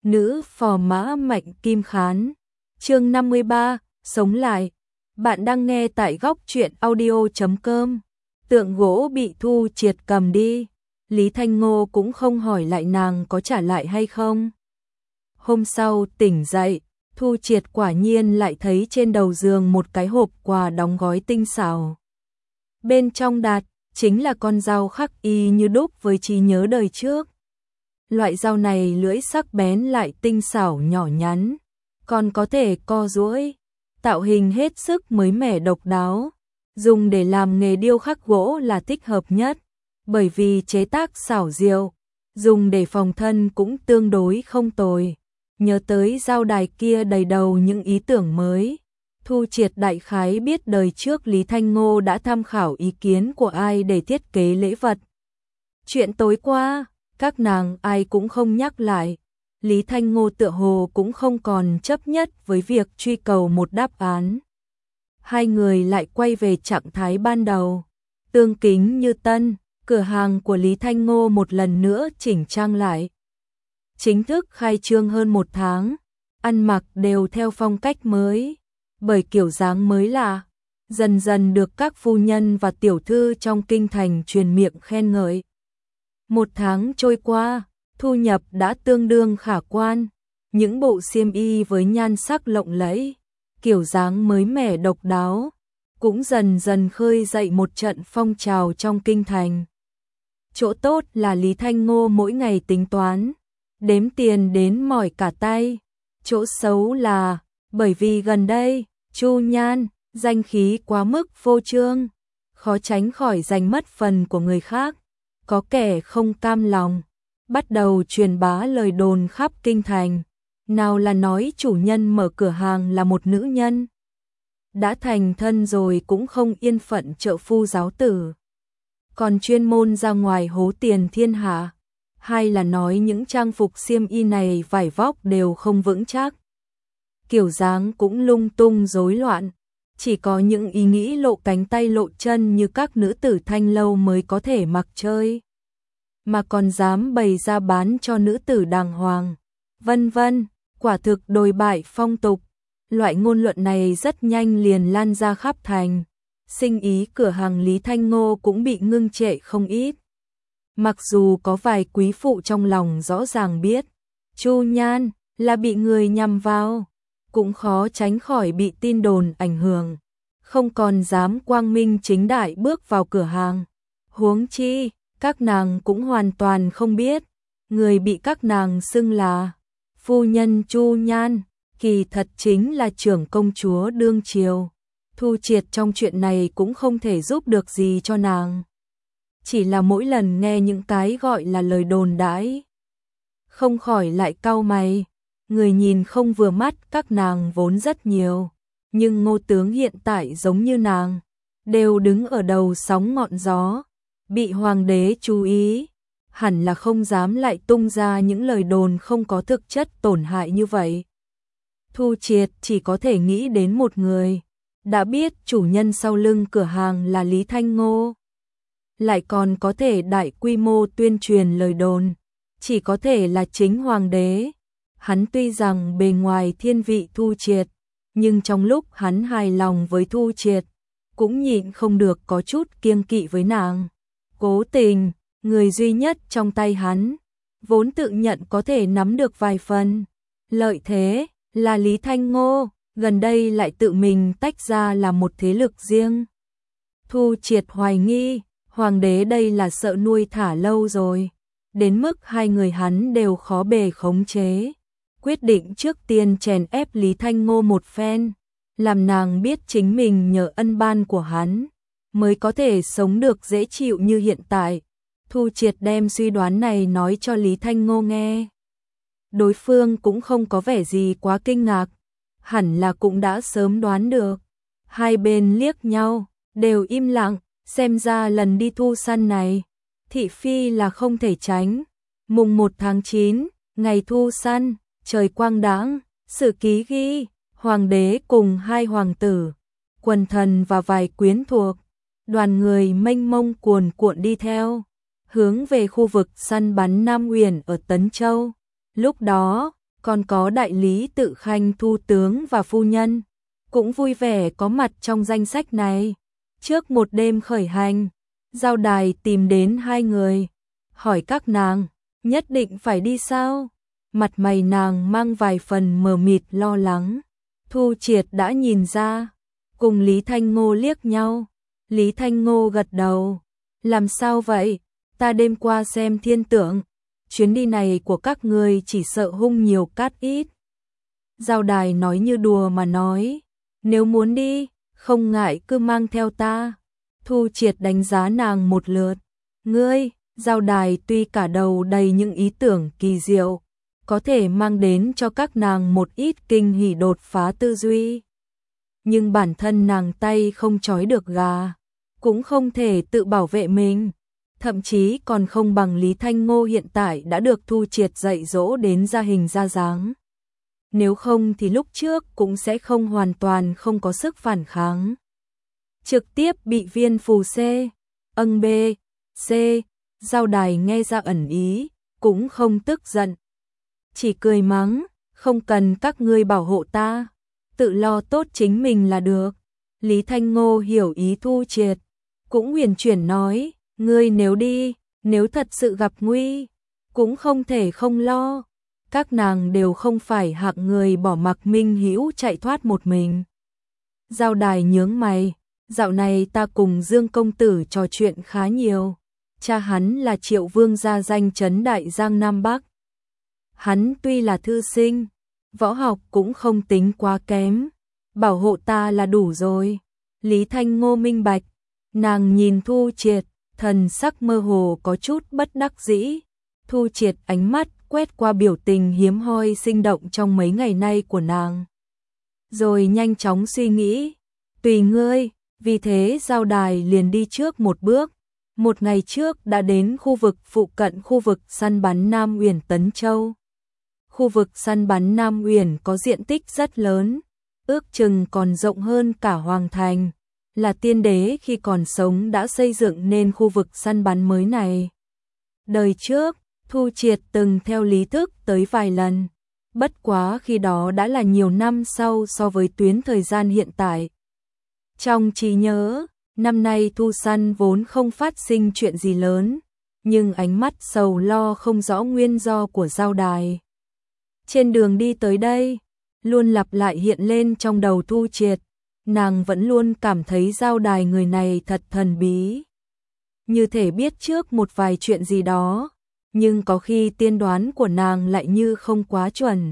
nữ phò mã Mạnh Kim Khán. Chương 53, sống lại. Bạn đang nghe tại góc truyện audio.com. Tượng gỗ bị Thu Triệt cầm đi, Lý Thanh Ngô cũng không hỏi lại nàng có trả lại hay không. Hôm sau tỉnh dậy, Thu Triệt quả nhiên lại thấy trên đầu giường một cái hộp quà đóng gói tinh xảo. Bên trong đặt chính là con dao khắc y như đúc với trí nhớ đời trước. Loại dao này lưỡi sắc bén lại tinh xảo nhỏ nhắn, còn có thể co duỗi, tạo hình hết sức mới mẻ độc đáo. Dùng để làm nghề điêu khắc gỗ là thích hợp nhất, bởi vì chế tác xảo diệu, dùng để phòng thân cũng tương đối không tồi. Nhớ tới dao đài kia đầy đầu những ý tưởng mới, Thu Triệt đại khái biết đời trước Lý Thanh Ngô đã tham khảo ý kiến của ai để thiết kế lễ vật. Chuyện tối qua, các nàng ai cũng không nhắc lại. Lý Thanh Ngô tựa hồ cũng không còn chấp nhất với việc truy cầu một đáp án. Hai người lại quay về trạng thái ban đầu, tương kính như tân. Cửa hàng của Lý Thanh Ngô một lần nữa chỉnh trang lại. Chính thức khai trương hơn 1 tháng, ăn mặc đều theo phong cách mới, bởi kiểu dáng mới lạ, dần dần được các phu nhân và tiểu thư trong kinh thành truyền miệng khen ngợi. 1 tháng trôi qua, thu nhập đã tương đương khả quan, những bộ xiêm y với nhan sắc lộng lẫy, kiểu dáng mới mẻ độc đáo, cũng dần dần khơi dậy một trận phong trào trong kinh thành. Chỗ tốt là Lý Thanh Ngô mỗi ngày tính toán, đếm tiền đến mỏi cả tay. Chỗ xấu là, bởi vì gần đây, Chu Nhan, danh khí quá mức phô trương, khó tránh khỏi giành mất phần của người khác. Có kẻ không cam lòng, bắt đầu truyền bá lời đồn khắp kinh thành. Nào là nói chủ nhân mở cửa hàng là một nữ nhân, đã thành thân rồi cũng không yên phận trợ phu giáo tử, còn chuyên môn ra ngoài hố tiền thiên hạ. Hay là nói những trang phục xiêm y này vải vóc đều không vững chắc, kiểu dáng cũng lung tung rối loạn, chỉ có những ý nghĩ lộ cánh tay lộ chân như các nữ tử thanh lâu mới có thể mặc chơi, mà còn dám bày ra bán cho nữ tử đàng hoàng, vân vân, quả thực đồi bại phong tục. Loại ngôn luận này rất nhanh liền lan ra khắp thành, sinh ý cửa hàng Lý Thanh Ngô cũng bị ngưng trệ không ít. Mặc dù có vài quý phụ trong lòng rõ ràng biết Chu Nhan là bị người nhằm vào, cũng khó tránh khỏi bị tin đồn ảnh hưởng, không còn dám quang minh chính đại bước vào cửa hàng. Huống chi, các nàng cũng hoàn toàn không biết, người bị các nàng xưng là phu nhân Chu Nhan, kỳ thật chính là trưởng công chúa đương triều. Thu Triệt trong chuyện này cũng không thể giúp được gì cho nàng, chỉ là mỗi lần nghe những cái gọi là lời đồn đãi, không khỏi lại cau mày. Người nhìn không vừa mắt các nàng vốn rất nhiều, nhưng Ngô tướng hiện tại giống như nàng, đều đứng ở đầu sóng ngọn gió, bị hoàng đế chú ý, hẳn là không dám lại tung ra những lời đồn không có thực chất tổn hại như vậy. Thu Triệt chỉ có thể nghĩ đến một người, đã biết chủ nhân sau lưng cửa hàng là Lý Thanh Ngô, lại còn có thể đại quy mô tuyên truyền lời đồn, chỉ có thể là chính hoàng đế. Hắn tuy rằng bề ngoài thiên vị Thu Triệt, nhưng trong lúc hắn hài lòng với Thu Triệt, cũng nhịn không được có chút kiêng kỵ với nàng. Cố tình, người duy nhất trong tay hắn, vốn tự nhận có thể nắm được vài phần lợi thế, là Lý Thanh Ngô, gần đây lại tự mình tách ra là một thế lực riêng. Thu Triệt hoài nghi, hoàng đế đây là sợ nuôi thả lâu rồi, đến mức hai người hắn đều khó bề khống chế. Quyết định trước tiên chèn ép Lý Thanh Ngô một phen, làm nàng biết chính mình nhờ ân ban của hắn, mới có thể sống được dễ chịu như hiện tại. Thu Triệt đem suy đoán này nói cho Lý Thanh Ngô nghe. Đối phương cũng không có vẻ gì quá kinh ngạc, hẳn là cũng đã sớm đoán được. Hai bên liếc nhau, đều im lặng, xem ra lần đi thu săn này, thị phi là không thể tránh. Mùng 1 tháng 9, ngày thu săn, trời quang đãng, sử ký ghi, hoàng đế cùng hai hoàng tử, quần thần và vài quyến thuộc, đoàn người mênh mông cuồn cuộn đi theo, hướng về khu vực săn bắn Nam Uyển ở Tấn Châu. Lúc đó, còn có đại lý Tự Khanh Thu tướng và phu nhân, cũng vui vẻ có mặt trong danh sách này. Trước một đêm khởi hành, Giao Đài tìm đến hai người, hỏi các nàng, nhất định phải đi sao? Mặt mày nàng mang vài phần mờ mịt lo lắng. Thu Triệt đã nhìn ra, cùng Lý Thanh Ngô liếc nhau. Lý Thanh Ngô gật đầu, làm sao vậy? Ta đêm qua xem thiên tượng, chuyến đi này của các ngươi chỉ sợ hung nhiều cát ít. Giao Đài nói như đùa mà nói, nếu muốn đi, không ngại cứ mang theo ta. Thu Triệt đánh giá nàng một lượt, ngươi, Giao Đài tuy cả đầu đầy những ý tưởng kỳ diệu, có thể mang đến cho các nàng một ít kinh hỉ đột phá tư duy. Nhưng bản thân nàng tay không trói được gà, cũng không thể tự bảo vệ mình, thậm chí còn không bằng Lý Thanh Ngô hiện tại đã được Thu Triệt dạy dỗ đến ra hình ra dáng. Nếu không thì lúc trước cũng sẽ không hoàn toàn không có sức phản kháng. Trực tiếp bị viên phù C, âng B, C, Giao Đài nghe ra ẩn ý, cũng không tức giận. Chỉ cười mắng, không cần các ngươi bảo hộ ta, tự lo tốt chính mình là được. Lý Thanh Ngô hiểu ý Thu Triệt, cũng huyền chuyển nói, ngươi nếu đi, nếu thật sự gặp nguy, cũng không thể không lo. Các nàng đều không phải hạng người bỏ mặc Minh Hữu chạy thoát một mình. Giao Đài nhướng mày, dạo này ta cùng Dương công tử trò chuyện khá nhiều. Cha hắn là Triệu Vương gia danh chấn Đại Giang Nam Bắc. Hắn tuy là thư sinh, võ học cũng không tính quá kém, bảo hộ ta là đủ rồi. Lý Thanh Ngô minh bạch, nàng nhìn Thu Triệt, thần sắc mơ hồ có chút bất đắc dĩ. Thu Triệt ánh mắt quét qua biểu tình hiếm hoi sinh động trong mấy ngày nay của nàng, rồi nhanh chóng suy nghĩ, tùy ngươi. Vì thế Giao Đài liền đi trước một bước, một ngày trước đã đến khu vực phụ cận khu vực săn bắn Nam Uyển Tấn Châu. Khu vực săn bắn Nam Uyển có diện tích rất lớn, ước chừng còn rộng hơn cả Hoàng Thành, là tiên đế khi còn sống đã xây dựng nên khu vực săn bắn mới này. Đời trước, Thu Triệt từng theo Lý Thức tới vài lần, bất quá khi đó đã là nhiều năm sau so với tuyến thời gian hiện tại. Trong trí nhớ, năm nay thu săn vốn không phát sinh chuyện gì lớn, nhưng ánh mắt sầu lo không rõ nguyên do của Giao Đài. Trên đường đi tới đây, luôn lặp lại hiện lên trong đầu Thu Triệt, nàng vẫn luôn cảm thấy Giao Đài người này thật thần bí. Như thể biết trước một vài chuyện gì đó, nhưng có khi tiên đoán của nàng lại như không quá chuẩn.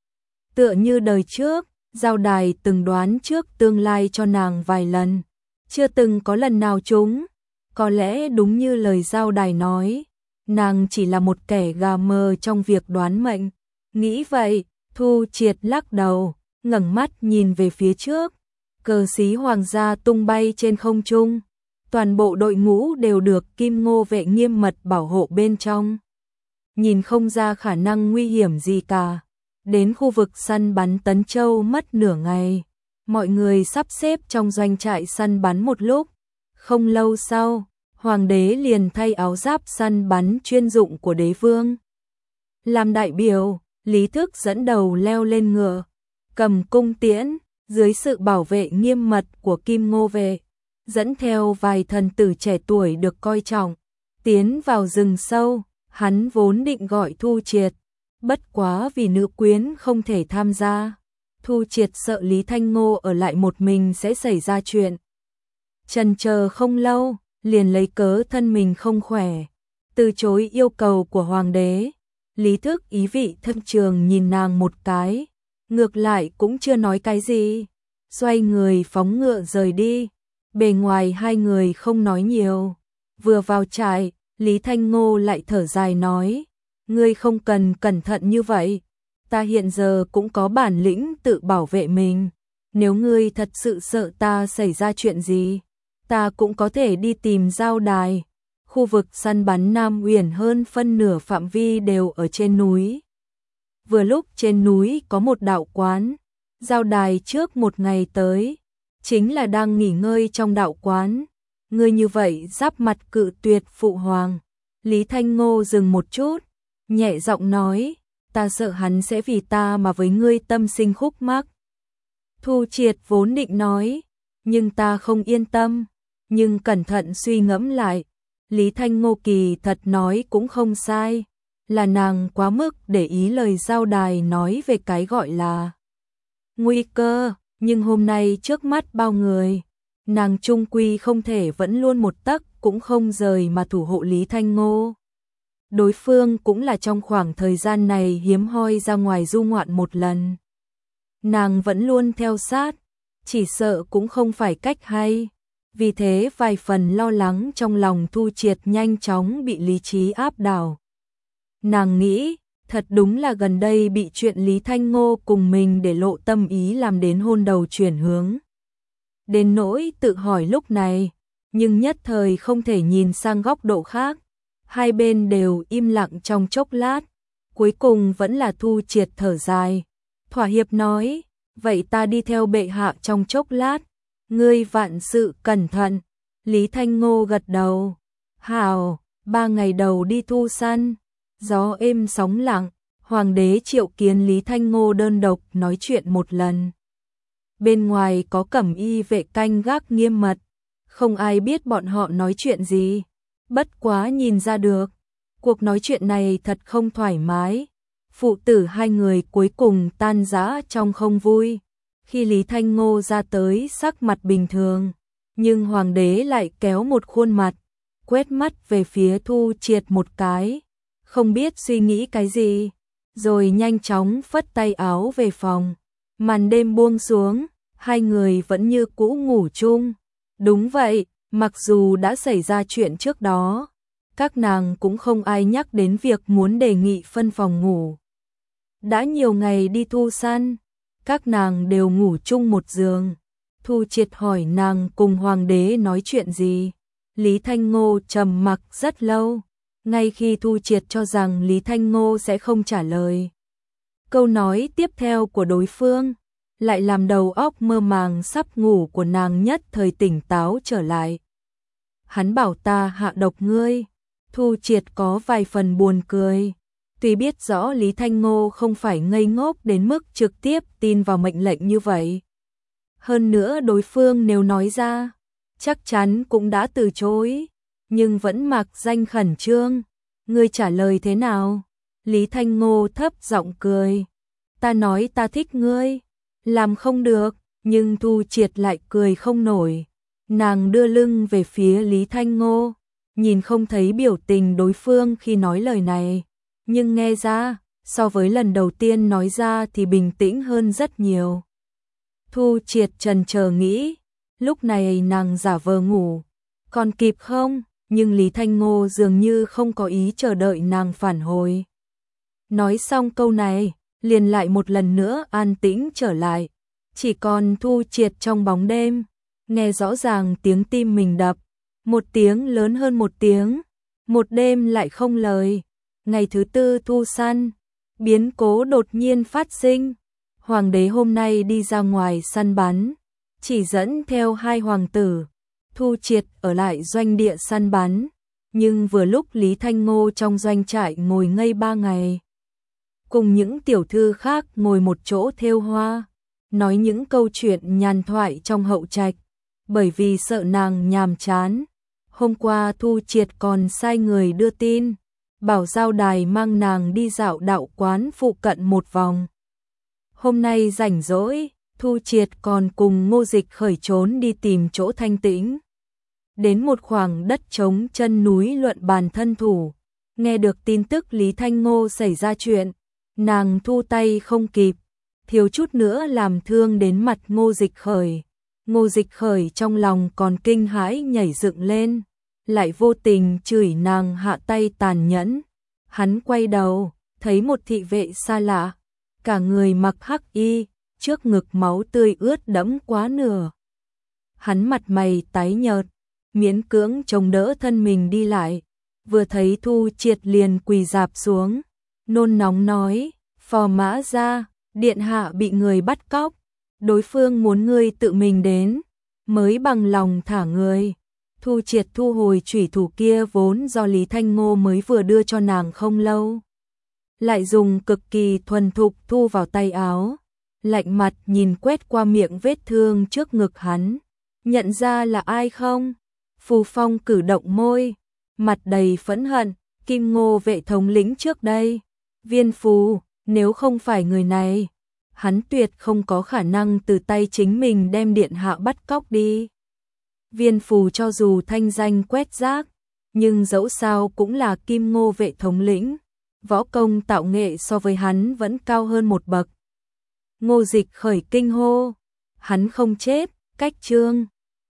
Tựa như đời trước, Giao Đài từng đoán trước tương lai cho nàng vài lần, chưa từng có lần nào trúng. Có lẽ đúng như lời Giao Đài nói, nàng chỉ là một kẻ gà mờ trong việc đoán mệnh. Nghĩ vậy, Thu Triệt lắc đầu, ngẩng mắt nhìn về phía trước. Cờ xí hoàng gia tung bay trên không trung, toàn bộ đội ngũ đều được Kim Ngô vệ nghiêm mật bảo hộ bên trong. Nhìn không ra khả năng nguy hiểm gì cả. Đến khu vực săn bắn Tấn Châu mất nửa ngày, mọi người sắp xếp trong doanh trại săn bắn một lúc. Không lâu sau, hoàng đế liền thay áo giáp săn bắn chuyên dụng của đế vương. Làm đại biểu, Lý Thức dẫn đầu leo lên ngựa, cầm cung tiễn, dưới sự bảo vệ nghiêm mật của Kim Ngô vệ, dẫn theo vài thần tử trẻ tuổi được coi trọng, tiến vào rừng sâu. Hắn vốn định gọi Thu Triệt, bất quá vì nữ quyến không thể tham gia. Thu Triệt sợ Lý Thanh Ngô ở lại một mình sẽ xảy ra chuyện. Chần chờ không lâu, liền lấy cớ thân mình không khỏe, từ chối yêu cầu của hoàng đế. Lý Thức ý vị thâm trường nhìn nàng một cái, ngược lại cũng chưa nói cái gì, xoay người phóng ngựa rời đi. Bề ngoài hai người không nói nhiều. Vừa vào trại, Lý Thanh Ngô lại thở dài nói, ngươi không cần cẩn thận như vậy, ta hiện giờ cũng có bản lĩnh tự bảo vệ mình. Nếu ngươi thật sự sợ ta xảy ra chuyện gì, ta cũng có thể đi tìm Giao Đài. Khu vực săn bắn Nam Uyển hơn phân nửa phạm vi đều ở trên núi. Vừa lúc trên núi có một đạo quán, Giao Đài trước một ngày tới, chính là đang nghỉ ngơi trong đạo quán. Ngươi như vậy giáp mặt cự tuyệt phụ hoàng. Lý Thanh Ngô dừng một chút, nhẹ giọng nói, ta sợ hắn sẽ vì ta mà với ngươi tâm sinh khúc mắc. Thu Triệt vốn định nói, nhưng ta không yên tâm, nhưng cẩn thận suy ngẫm lại, Lý Thanh Ngô kỳ thật nói cũng không sai, là nàng quá mức để ý lời giao đài nói về cái gọi là nguy cơ, nhưng hôm nay trước mắt bao người, nàng trung quy không thể vẫn luôn một tấc cũng không rời mà thủ hộ Lý Thanh Ngô. Đối phương cũng là trong khoảng thời gian này hiếm hoi ra ngoài du ngoạn một lần. Nàng vẫn luôn theo sát, chỉ sợ cũng không phải cách hay. Vì thế vài phần lo lắng trong lòng Thu Triệt nhanh chóng bị lý trí áp đảo. Nàng nghĩ, thật đúng là gần đây bị chuyện Lý Thanh Ngô cùng mình để lộ tâm ý làm đến hôn đầu chuyển hướng. Đến nỗi tự hỏi lúc này, nhưng nhất thời không thể nhìn sang góc độ khác. Hai bên đều im lặng trong chốc lát, cuối cùng vẫn là Thu Triệt thở dài. Thỏa hiệp nói, vậy ta đi theo bệ hạ trong chốc lát, ngươi vạn sự cẩn thận. Lý Thanh Ngô gật đầu. Hảo, 3 ngày đầu đi thu săn, gió êm sóng lặng, hoàng đế triệu kiến Lý Thanh Ngô đơn độc nói chuyện một lần. Bên ngoài có cẩm y vệ canh gác nghiêm mật, không ai biết bọn họ nói chuyện gì. Bất quá nhìn ra được, cuộc nói chuyện này thật không thoải mái. Phụ tử hai người cuối cùng tan rã trong không vui. Khi Lý Thanh Ngô ra tới sắc mặt bình thường, nhưng hoàng đế lại kéo một khuôn mặt, quét mắt về phía Thu Triệt một cái, không biết suy nghĩ cái gì, rồi nhanh chóng phất tay áo về phòng. Màn đêm buông xuống, hai người vẫn như cũ ngủ chung. Đúng vậy, mặc dù đã xảy ra chuyện trước đó, các nàng cũng không ai nhắc đến việc muốn đề nghị phân phòng ngủ. Đã nhiều ngày đi thu săn, các nàng đều ngủ chung một giường. Thu Triệt hỏi nàng cùng hoàng đế nói chuyện gì. Lý Thanh Ngô trầm mặc rất lâu, ngay khi Thu Triệt cho rằng Lý Thanh Ngô sẽ không trả lời. Câu nói tiếp theo của đối phương lại làm đầu óc mơ màng sắp ngủ của nàng nhất thời tỉnh táo trở lại. Hắn bảo ta hạ độc ngươi. Thu Triệt có vài phần buồn cười. Tuy biết rõ Lý Thanh Ngô không phải ngây ngốc đến mức trực tiếp tin vào mệnh lệnh như vậy. Hơn nữa đối phương nếu nói ra, chắc chắn cũng đã từ chối, nhưng vẫn mặc danh khẩn trương. Ngươi trả lời thế nào? Lý Thanh Ngô thấp giọng cười. Ta nói ta thích ngươi. Làm không được, nhưng Thu Triệt lại cười không nổi. Nàng đưa lưng về phía Lý Thanh Ngô, nhìn không thấy biểu tình đối phương khi nói lời này, nhưng nghe ra, so với lần đầu tiên nói ra thì bình tĩnh hơn rất nhiều. Thu Triệt chần chờ nghĩ, lúc này nàng giả vờ ngủ, còn kịp không? Nhưng Lý Thanh Ngô dường như không có ý chờ đợi nàng phản hồi. Nói xong câu này, liền lại một lần nữa an tĩnh trở lại, chỉ còn Thu Triệt trong bóng đêm, nghe rõ ràng tiếng tim mình đập, một tiếng lớn hơn một tiếng, một đêm lại không lời. Ngày thứ tư thu săn, biến cố đột nhiên phát sinh. Hoàng đế hôm nay đi ra ngoài săn bắn, chỉ dẫn theo 2 hoàng tử. Thu Triệt ở lại doanh địa săn bắn, nhưng vừa lúc Lý Thanh Ngô trong doanh trại ngồi ngây 3 ngày. Cùng những tiểu thư khác ngồi một chỗ thêu hoa, nói những câu chuyện nhàn thoại trong hậu trạch, bởi vì sợ nàng nhàm chán. Hôm qua Thu Triệt còn sai người đưa tin, bảo giao đài mang nàng đi dạo đạo quán phụ cận một vòng. Hôm nay rảnh rỗi, Thu Triệt còn cùng Ngô Dịch khởi trốn đi tìm chỗ thanh tĩnh. Đến một khoảng đất trống chân núi luận bàn thân thủ, nghe được tin tức Lý Thanh Ngô xảy ra chuyện, nàng thu tay không kịp, thiếu chút nữa làm thương đến mặt Ngô Dịch khởi. Ngô Dịch khởi trong lòng còn kinh hãi nhảy dựng lên, lại vô tình chửi nàng hạ tay tàn nhẫn. Hắn quay đầu, thấy một thị vệ xa lạ, cả người mặc hắc y, trước ngực máu tươi ướt đẫm quá nửa. Hắn mặt mày tái nhợt, miễn cưỡng chống đỡ thân mình đi lại, vừa thấy Thu Triệt liền quỳ rạp xuống, nôn nóng nói, phò mã ra, điện hạ bị người bắt cóc, đối phương muốn ngươi tự mình đến, mới bằng lòng thả người. Thu Triệt thu hồi chủy thủ kia vốn do Lý Thanh Ngô mới vừa đưa cho nàng không lâu. lại dùng cực kỳ thuần thục thu vào tay áo, lạnh mặt nhìn quét qua miệng vết thương trước ngực hắn. Nhận ra là ai không? Phù Phong cử động môi, mặt đầy phẫn hận, Kim Ngô vệ thống lĩnh trước đây. Viên Phù, nếu không phải người này, hắn tuyệt không có khả năng từ tay chính mình đem điện hạ bắt cóc đi. Viên Phù cho dù thanh danh quét rác, nhưng dẫu sao cũng là Kim Ngô vệ thống lĩnh, võ công tạo nghệ so với hắn vẫn cao hơn một bậc. Ngô Dịch khởi kinh hô, hắn không chết, cách chương